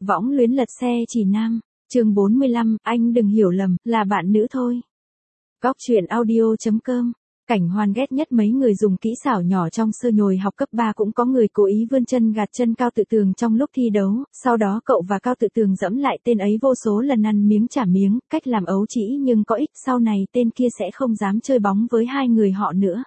Võng luyến lật xe chỉ nam, chương 45, anh đừng hiểu lầm, là bạn nữ thôi. Góc truyện audio.com. Cảnh Hoan ghét nhất mấy người dùng kỹ xảo nhỏ trong sơ nhồi học cấp 3, cũng có người cố ý vươn chân gạt chân Cao Tự Tường trong lúc thi đấu, sau đó cậu và Cao Tự Tường dẫm lại tên ấy vô số lần, ăn miếng trả miếng, cách làm ấu trĩ nhưng có ích, sau này tên kia sẽ không dám chơi bóng với hai người họ nữa.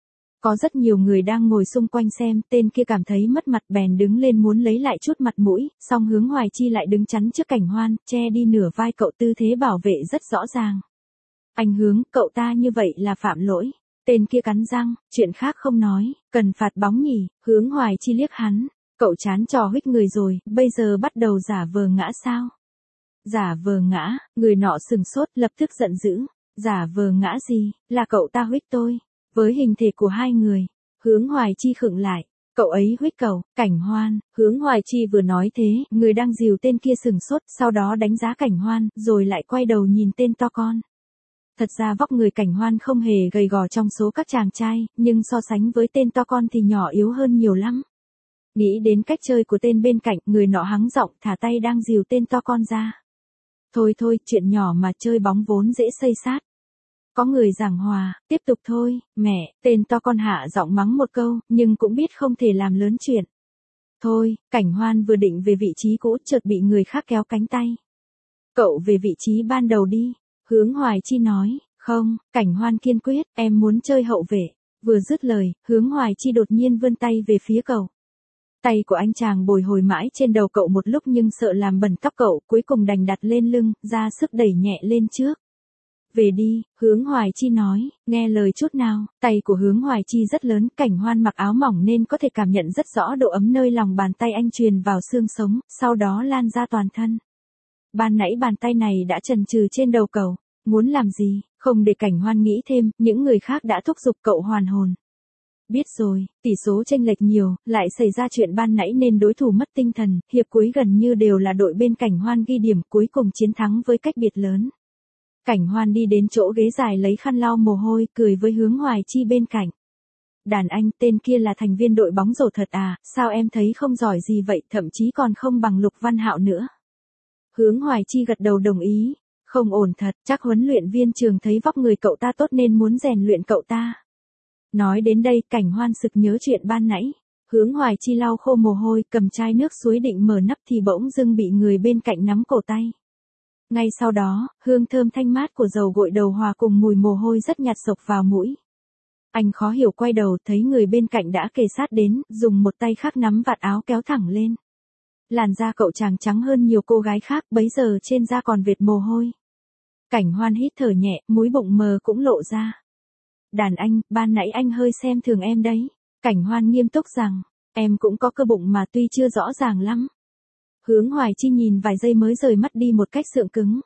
Có rất nhiều người đang ngồi xung quanh xem, tên kia cảm thấy mất mặt bèn đứng lên muốn lấy lại chút mặt mũi, song Hướng Hoài Chi lại đứng chắn trước Cảnh Hoan, che đi nửa vai cậu, tư thế bảo vệ rất rõ ràng. Anh Hướng, cậu ta như vậy là phạm lỗi. Tên kia cắn răng, chuyện khác không nói, cần phạt bóng nhỉ. Hướng Hoài Chi liếc hắn, cậu chán trò huých người rồi, bây giờ bắt đầu giả vờ ngã sao? Giả vờ ngã, người nọ sừng sốt, lập tức giận dữ. Giả vờ ngã gì, là cậu ta huých tôi. Với hình thể của hai người, Hướng Hoài Chi khựng lại, cậu ấy huých cậu, Cảnh Hoan. Hướng Hoài Chi vừa nói thế, người đang dìu tên kia sừng sốt, sau đó đánh giá Cảnh Hoan, rồi lại quay đầu nhìn tên to con. Thật ra vóc người Cảnh Hoan không hề gầy gò trong số các chàng trai, nhưng so sánh với tên to con thì nhỏ yếu hơn nhiều lắm. Nghĩ đến cách chơi của tên bên cạnh, người nọ hắng giọng thả tay đang dìu tên to con ra. Thôi thôi, chuyện nhỏ mà, chơi bóng vốn dễ xây xát. Có người giảng hòa, tiếp tục thôi, mẹ. Tên to con hạ giọng mắng một câu, nhưng cũng biết không thể làm lớn chuyện. Thôi, Cảnh Hoan vừa định về vị trí cũ, chợt bị người khác kéo cánh tay. Cậu về vị trí ban đầu đi. Hướng Hoài Chi nói. Không, Cảnh Hoan kiên quyết, em muốn chơi hậu vệ. Vừa dứt lời, Hướng Hoài Chi đột nhiên vươn tay về phía cậu. Tay của anh chàng bồi hồi mãi trên đầu cậu một lúc nhưng sợ làm bẩn tóc cậu, cuối cùng đành đặt lên lưng, ra sức đẩy nhẹ lên trước. Về đi, Hướng Hoài Chi nói, nghe lời chút nào. Tay của Hướng Hoài Chi rất lớn, Cảnh Hoan mặc áo mỏng nên có thể cảm nhận rất rõ độ ấm nơi lòng bàn tay anh truyền vào xương sống, sau đó lan ra toàn thân. Ban nãy bàn tay này đã chần chừ trên đầu cậu, muốn làm gì? Không để Cảnh Hoan nghĩ thêm, những người khác đã thúc giục cậu hoàn hồn. Biết rồi, tỷ số chênh lệch nhiều, lại xảy ra chuyện ban nãy nên đối thủ mất tinh thần, hiệp cuối gần như đều là đội bên Cảnh Hoan ghi điểm, cuối cùng chiến thắng với cách biệt lớn. Cảnh Hoan đi đến chỗ ghế dài lấy khăn lau mồ hôi, cười với Hướng Hoài Chi bên cạnh. Đàn anh, tên kia là thành viên đội bóng rổ thật à, sao em thấy không giỏi gì vậy, thậm chí còn không bằng Lục Văn Hạo nữa. Hướng Hoài Chi gật đầu đồng ý. Không ổn thật, chắc huấn luyện viên trường thấy vóc người cậu ta tốt nên muốn rèn luyện cậu ta. Nói đến đây, Cảnh Hoan sực nhớ chuyện ban nãy. Hướng Hoài Chi lau khô mồ hôi, cầm chai nước suối định mở nắp thì bỗng dưng bị người bên cạnh nắm cổ tay. Ngay sau đó, hương thơm thanh mát của dầu gội đầu hòa cùng mùi mồ hôi rất nhạt xộc vào mũi. Anh khó hiểu quay đầu thấy người bên cạnh đã kề sát đến, dùng một tay khác nắm vạt áo kéo thẳng lên. Làn da cậu chàng trắng hơn nhiều cô gái khác, bấy giờ trên da còn vệt mồ hôi. Cảnh Hoan hít thở nhẹ, múi bụng mờ cũng lộ ra. Đàn anh, ban nãy anh hơi xem thường em đấy. Cảnh Hoan nghiêm túc rằng, em cũng có cơ bụng mà tuy chưa rõ ràng lắm. Hướng Hoài Chi nhìn vài giây mới rời mắt đi một cách sượng cứng.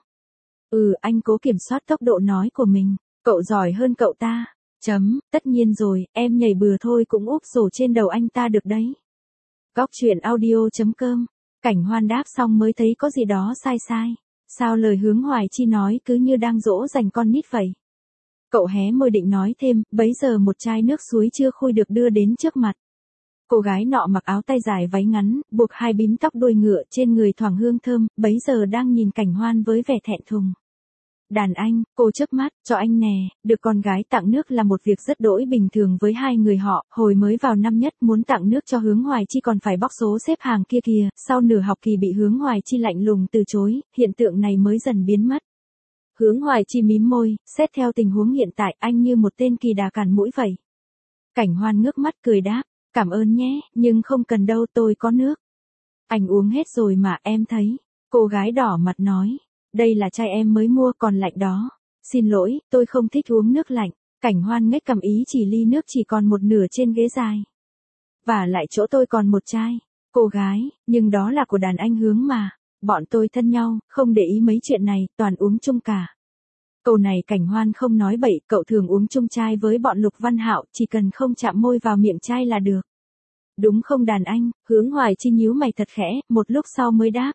Anh cố kiểm soát tốc độ nói của mình. Cậu giỏi hơn cậu ta. Tất nhiên rồi, em nhảy bừa thôi cũng úp sổ trên đầu anh ta được đấy. Góc truyện audio.com. Cảnh Hoan đáp xong mới thấy có gì đó sai sai. Sao lời Hướng Hoài Chi nói cứ như đang dỗ dành con nít vậy? Cậu hé môi định nói thêm, bấy giờ một chai nước suối chưa khui được đưa đến trước mặt. Cô gái nọ mặc áo tay dài váy ngắn, buộc hai bím tóc đuôi ngựa, trên người thoảng hương thơm, bấy giờ đang nhìn Cảnh Hoan với vẻ thẹn thùng. Đàn anh, cô chớp mắt, cho anh nè, được con gái tặng nước là một việc rất đỗi bình thường với hai người họ, hồi mới vào năm nhất muốn tặng nước cho Hướng Hoài Chi còn phải bóc số xếp hàng kia kìa, sau nửa học kỳ bị Hướng Hoài Chi lạnh lùng từ chối, hiện tượng này mới dần biến mất. Hướng Hoài Chi mím môi, xét theo tình huống hiện tại anh như một tên kỳ đà cản mũi vậy. Cảnh Hoan ngước mắt cười đáp, cảm ơn nhé, nhưng không cần đâu, tôi có nước. Anh uống hết rồi mà, em thấy. Cô gái đỏ mặt nói. Đây là chai em mới mua còn lạnh đó. Xin lỗi, tôi không thích uống nước lạnh. Cảnh Hoan ngếch cầm ý chỉ ly nước chỉ còn một nửa trên ghế dài. Và lại chỗ tôi còn một chai. Cô gái, nhưng đó là của đàn anh Hướng mà. Bọn tôi thân nhau, không để ý mấy chuyện này, toàn uống chung cả. Câu này Cảnh Hoan không nói bậy, cậu thường uống chung chai với bọn Lục Văn Hạo, chỉ cần không chạm môi vào miệng chai là được. Đúng không đàn anh? Hướng Hoài Chi nhíu mày thật khẽ, một lúc sau mới đáp.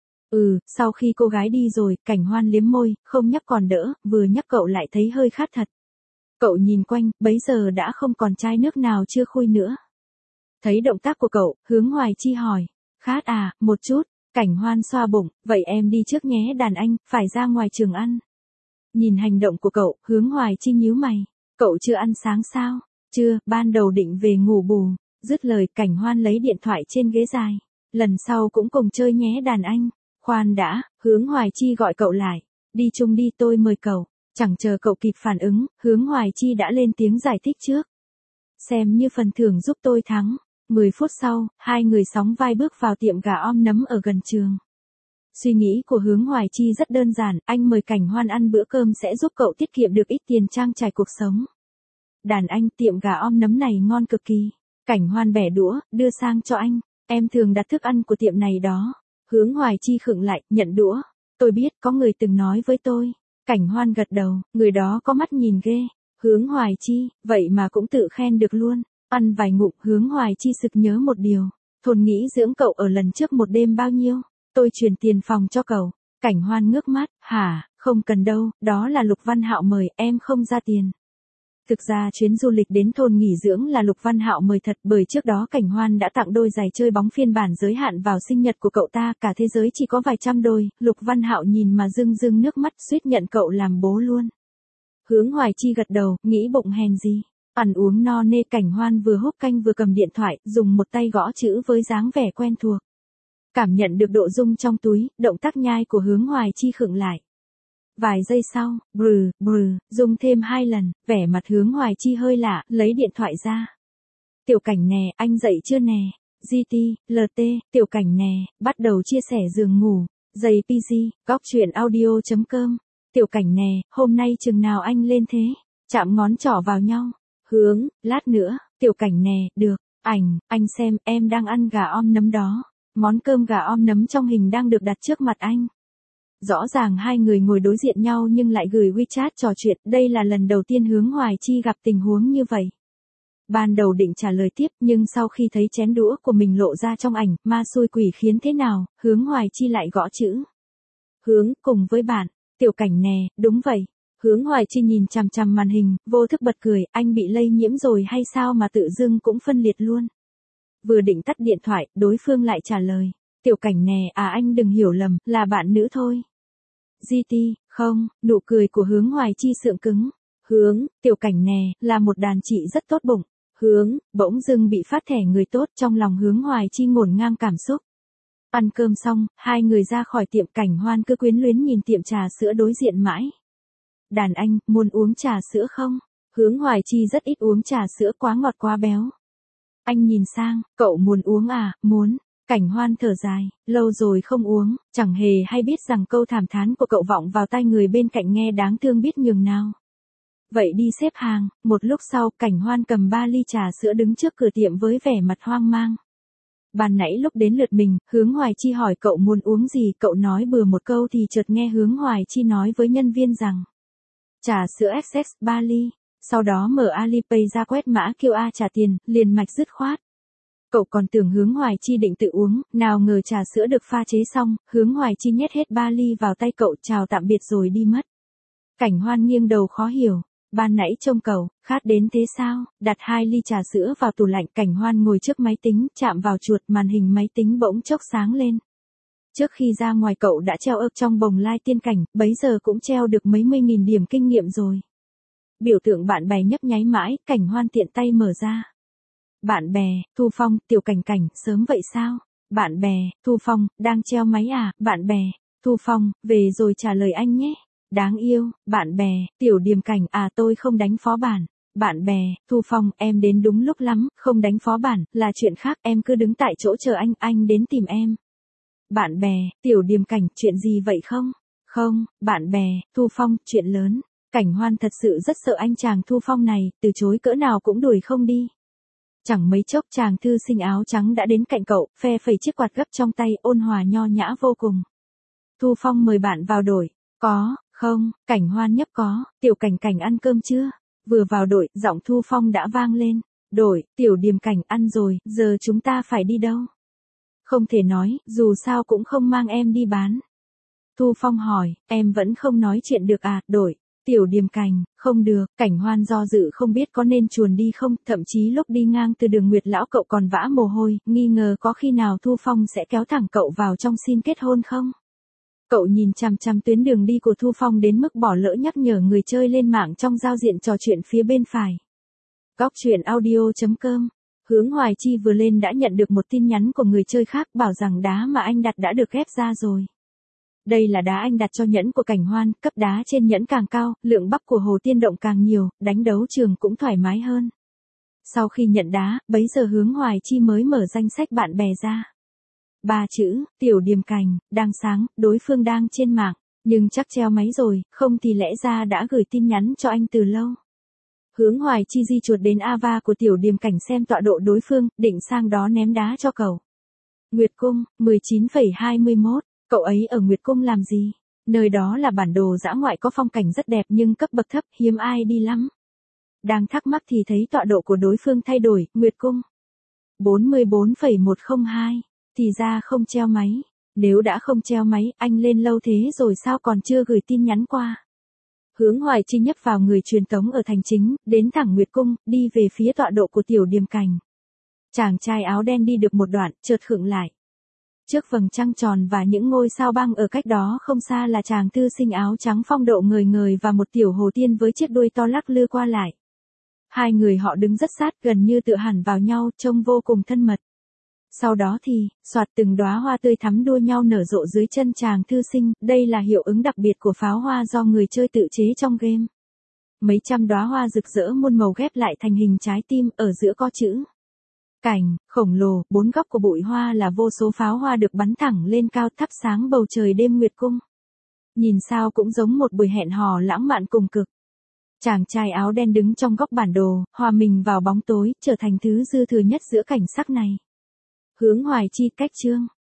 Sau khi cô gái đi rồi, Cảnh Hoan liếm môi, không nhắc còn đỡ, vừa nhắc cậu lại thấy hơi khát thật. Cậu nhìn quanh, bấy giờ đã không còn chai nước nào chưa khui nữa. Thấy động tác của cậu, Hướng Hoài Chi hỏi, khát à, một chút. Cảnh Hoan xoa bụng, vậy em đi trước nhé đàn anh, phải ra ngoài trường ăn. Nhìn hành động của cậu, Hướng Hoài Chi nhíu mày. Cậu chưa ăn sáng sao? Chưa, ban đầu định về ngủ bù. Dứt lời, Cảnh Hoan lấy điện thoại trên ghế dài. Lần sau cũng cùng chơi nhé đàn anh. Khoan đã, Hướng Hoài Chi gọi cậu lại. Đi chung đi tôi mời cậu. Chẳng chờ cậu kịp phản ứng, Hướng Hoài Chi đã lên tiếng giải thích trước. Xem như phần thưởng giúp tôi thắng. 10 phút sau, hai người sóng vai bước vào tiệm gà om nấm ở gần trường. Suy nghĩ của Hướng Hoài Chi rất đơn giản, anh mời Cảnh Hoan ăn bữa cơm sẽ giúp cậu tiết kiệm được ít tiền trang trải cuộc sống. Đàn anh, tiệm gà om nấm này ngon cực kỳ. Cảnh Hoan bẻ đũa, đưa sang cho anh. Em thường đặt thức ăn của tiệm này đó. Hướng Hoài Chi khựng lại, nhận đũa. Tôi biết, có người từng nói với tôi. Cảnh Hoan gật đầu, người đó có mắt nhìn ghê. Hướng Hoài Chi, vậy mà cũng tự khen được luôn. Ăn vài ngụm, Hướng Hoài Chi sực nhớ một điều. Thôn nghĩ dưỡng cậu ở lần trước một đêm bao nhiêu? Tôi chuyển tiền phòng cho cậu. Cảnh Hoan ngước mắt, hả, không cần đâu, đó là Lục Văn Hạo mời, em không ra tiền. Thực ra chuyến du lịch đến thôn nghỉ dưỡng là Lục Văn Hạo mời thật, bởi trước đó Cảnh Hoan đã tặng đôi giày chơi bóng phiên bản giới hạn vào sinh nhật của cậu ta, cả thế giới chỉ có vài trăm đôi. Lục Văn Hạo nhìn mà rưng rưng nước mắt, suýt nhận cậu làm bố luôn. Hướng Hoài Chi gật đầu, nghĩ bụng hèn gì. Ăn uống no nê, Cảnh Hoan vừa húp canh vừa cầm điện thoại, dùng một tay gõ chữ với dáng vẻ quen thuộc. Cảm nhận được độ rung trong túi, động tác nhai của Hướng Hoài Chi khựng lại. Vài giây sau, rung thêm 2 lần, vẻ mặt Hướng Hoài Chi hơi lạ, lấy điện thoại ra. Tiểu Cảnh nè, anh dậy chưa nè? GT, LT, Tiểu Cảnh nè, bắt đầu chia sẻ giường ngủ. Giày PG, góc chuyện audio.com. Tiểu Cảnh nè, hôm nay chừng nào anh lên thế? Chạm ngón trỏ vào nhau. Hướng, lát nữa. Tiểu Cảnh nè, được. Anh xem, em đang ăn gà om nấm đó. Món cơm gà om nấm trong hình đang được đặt trước mặt anh. Rõ ràng hai người ngồi đối diện nhau nhưng lại gửi WeChat trò chuyện, đây là lần đầu tiên Hướng Hoài Chi gặp tình huống như vậy. Ban đầu định trả lời tiếp nhưng sau khi thấy chén đũa của mình lộ ra trong ảnh, ma xui quỷ khiến thế nào, Hướng Hoài Chi lại gõ chữ. Hướng, cùng với bạn, Tiểu Cảnh nè, đúng vậy. Hướng Hoài Chi nhìn chằm chằm màn hình, vô thức bật cười, anh bị lây nhiễm rồi hay sao mà tự dưng cũng phân liệt luôn. Vừa định tắt điện thoại, đối phương lại trả lời. Tiểu Cảnh nè, anh đừng hiểu lầm, là bạn nữ thôi. GT, không, nụ cười của Hướng Hoài Chi sượng cứng. Hướng, Tiểu Cảnh nè, là một đàn chị rất tốt bụng. Hướng, bỗng dưng bị phát thẻ người tốt, trong lòng Hướng Hoài Chi ngổn ngang cảm xúc. Ăn cơm xong, hai người ra khỏi tiệm. Cảnh Hoan cứ quyến luyến nhìn tiệm trà sữa đối diện mãi. Đàn anh, muốn uống trà sữa không? Hướng Hoài Chi rất ít uống trà sữa, quá ngọt quá béo. Anh nhìn sang, cậu muốn uống à? Muốn. Cảnh Hoan thở dài, lâu rồi không uống, chẳng hề hay biết rằng câu thảm thán của cậu vọng vào tai người bên cạnh nghe đáng thương biết nhường nào. Vậy đi xếp hàng. Một lúc sau, Cảnh Hoan cầm 3 ly trà sữa đứng trước cửa tiệm với vẻ mặt hoang mang. Ban nãy lúc đến lượt mình, Hướng Hoài Chi hỏi cậu muốn uống gì, cậu nói bừa một câu thì chợt nghe Hướng Hoài Chi nói với nhân viên rằng trà sữa XX 3 ly, sau đó mở Alipay ra quét mã QR trả tiền, liền mạch dứt khoát. Cậu còn tưởng Hướng Hoài Chi định tự uống, nào ngờ trà sữa được pha chế xong, Hướng Hoài Chi nhét hết 3 ly vào tay cậu, chào tạm biệt rồi đi mất. Cảnh Hoan nghiêng đầu khó hiểu, ban nãy trông cậu, khát đến thế sao? Đặt 2 ly trà sữa vào tủ lạnh. Cảnh Hoan ngồi trước máy tính, chạm vào chuột, màn hình máy tính bỗng chốc sáng lên. Trước khi ra ngoài cậu đã treo ước trong bồng lai tiên cảnh, bấy giờ cũng treo được mấy mươi nghìn điểm kinh nghiệm rồi. Biểu tượng bạn bè nhấp nháy mãi, Cảnh Hoan tiện tay mở ra. Bạn bè, Thu Phong, Tiểu Cảnh Cảnh, sớm vậy sao? Bạn bè, Thu Phong, đang treo máy à? Bạn bè, Thu Phong, về rồi trả lời anh nhé. Đáng yêu. Bạn bè, Tiểu Điềm Cảnh, tôi không đánh phó bản. Bạn bè, Thu Phong, em đến đúng lúc lắm, không đánh phó bản, là chuyện khác, em cứ đứng tại chỗ chờ anh đến tìm em. Bạn bè, Tiểu Điềm Cảnh, chuyện gì vậy không? Không, bạn bè, Thu Phong, chuyện lớn. Cảnh Hoan thật sự rất sợ anh chàng Thu Phong này, từ chối cỡ nào cũng đuổi không đi. Chẳng mấy chốc chàng thư sinh áo trắng đã đến cạnh cậu, phe phẩy chiếc quạt gấp trong tay, ôn hòa nho nhã vô cùng. Thu Phong mời bạn vào đổi. Có, không, Cảnh Hoan nhấp có. Tiểu Cảnh Cảnh ăn cơm chưa? Vừa vào đổi, giọng Thu Phong đã vang lên. Đổi, Tiểu Điềm Cảnh ăn rồi, giờ chúng ta phải đi đâu? Không thể nói, dù sao cũng không mang em đi bán. Thu Phong hỏi, em vẫn không nói chuyện được à? Đổi. Tiểu Điềm Cành, không được, Cảnh Hoan do dự không biết có nên chuồn đi không, thậm chí lúc đi ngang từ đường Nguyệt lão cậu còn vã mồ hôi, nghi ngờ có khi nào Thu Phong sẽ kéo thẳng cậu vào trong xin kết hôn không. Cậu nhìn chằm chằm tuyến đường đi của Thu Phong đến mức bỏ lỡ nhắc nhở người chơi lên mạng trong giao diện trò chuyện phía bên phải. Góc truyện audio.com. Hướng Hoài Chi vừa lên đã nhận được một tin nhắn của người chơi khác bảo rằng đá mà anh đặt đã được ghép ra rồi. Đây là đá anh đặt cho nhẫn của Cảnh Hoan, cấp đá trên nhẫn càng cao, lượng bắp của Hồ Tiên Động càng nhiều, đánh đấu trường cũng thoải mái hơn. Sau khi nhận đá, bấy giờ Hướng Hoài Chi mới mở danh sách bạn bè ra. 3 chữ, Tiểu Điềm Cành, đang sáng, đối phương đang trên mạng, nhưng chắc treo máy rồi, không thì lẽ ra đã gửi tin nhắn cho anh từ lâu. Hướng Hoài Chi di chuột đến Ava của Tiểu Điềm Cảnh xem tọa độ đối phương, định sang đó ném đá cho cậu. Nguyệt Cung, 19,21, cậu ấy ở Nguyệt Cung làm gì? Nơi đó là bản đồ dã ngoại có phong cảnh rất đẹp nhưng cấp bậc thấp, hiếm ai đi lắm. Đang thắc mắc thì thấy tọa độ của đối phương thay đổi, Nguyệt Cung 44,102, thì ra không treo máy. Nếu đã không treo máy, anh lên lâu thế rồi sao còn chưa gửi tin nhắn qua? Hướng Hoài Chi nhấp vào người truyền tống ở thành chính, đến thẳng Nguyệt Cung, đi về phía tọa độ của Tiểu Điềm Cành. Chàng trai áo đen đi được một đoạn, chợt khựng lại. Trước vầng trăng tròn và những ngôi sao băng ở cách đó không xa là chàng thư sinh áo trắng phong độ ngời ngời và một tiểu hồ tiên với chiếc đuôi to lắc lư qua lại. Hai người họ đứng rất sát, gần như tựa hẳn vào nhau, trông vô cùng thân mật. Sau đó thì, soạt từng đóa hoa tươi thắm đua nhau nở rộ dưới chân chàng thư sinh, đây là hiệu ứng đặc biệt của pháo hoa do người chơi tự chế trong game. Mấy trăm đóa hoa rực rỡ muôn màu ghép lại thành hình trái tim, ở giữa có chữ Cảnh, khổng lồ, bốn góc của bụi hoa là vô số pháo hoa được bắn thẳng lên cao thắp sáng bầu trời đêm Nguyệt Cung. Nhìn sao cũng giống một buổi hẹn hò lãng mạn cùng cực. Chàng trai áo đen đứng trong góc bản đồ, hòa mình vào bóng tối, trở thành thứ dư thừa nhất giữa cảnh sắc này. Hướng Hoài Chi cách chương